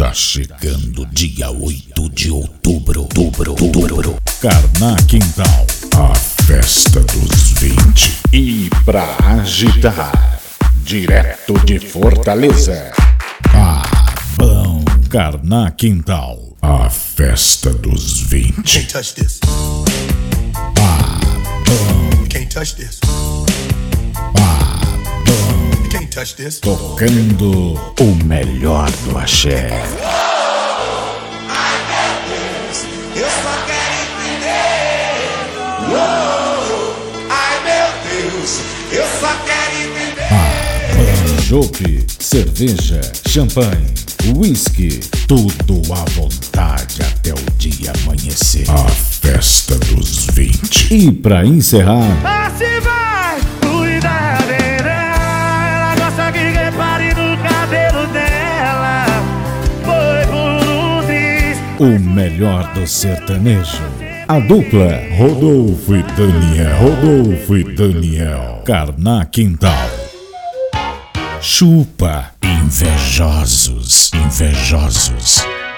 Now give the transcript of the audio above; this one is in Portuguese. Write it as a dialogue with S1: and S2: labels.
S1: Tá chegando dia 8 de outubro. Karnak Quintal, a festa dos 20. E pra agitar, direto de Fortaleza. Bom, Karnak Quintal, a festa dos 20.
S2: Can't touch this.
S1: Bom,
S2: You can't touch this.
S1: bom.
S2: You can't touch this.
S1: Tocando o melhor do axé.
S3: Eu só quero entender. Ai meu Deus, eu só quero entender.
S1: Chopp, cerveja, champanhe, whisky, tudo à vontade até o dia amanhecer. A festa dos 20. E pra encerrar,
S4: Assim vai, cuidadeira. Ela gosta que repare no cabelo dela. Foi por um triz.
S1: o melhor do sertanejo. A dupla Rodolfo e Daniel. Karnak Quintal. Chupa, invejosos.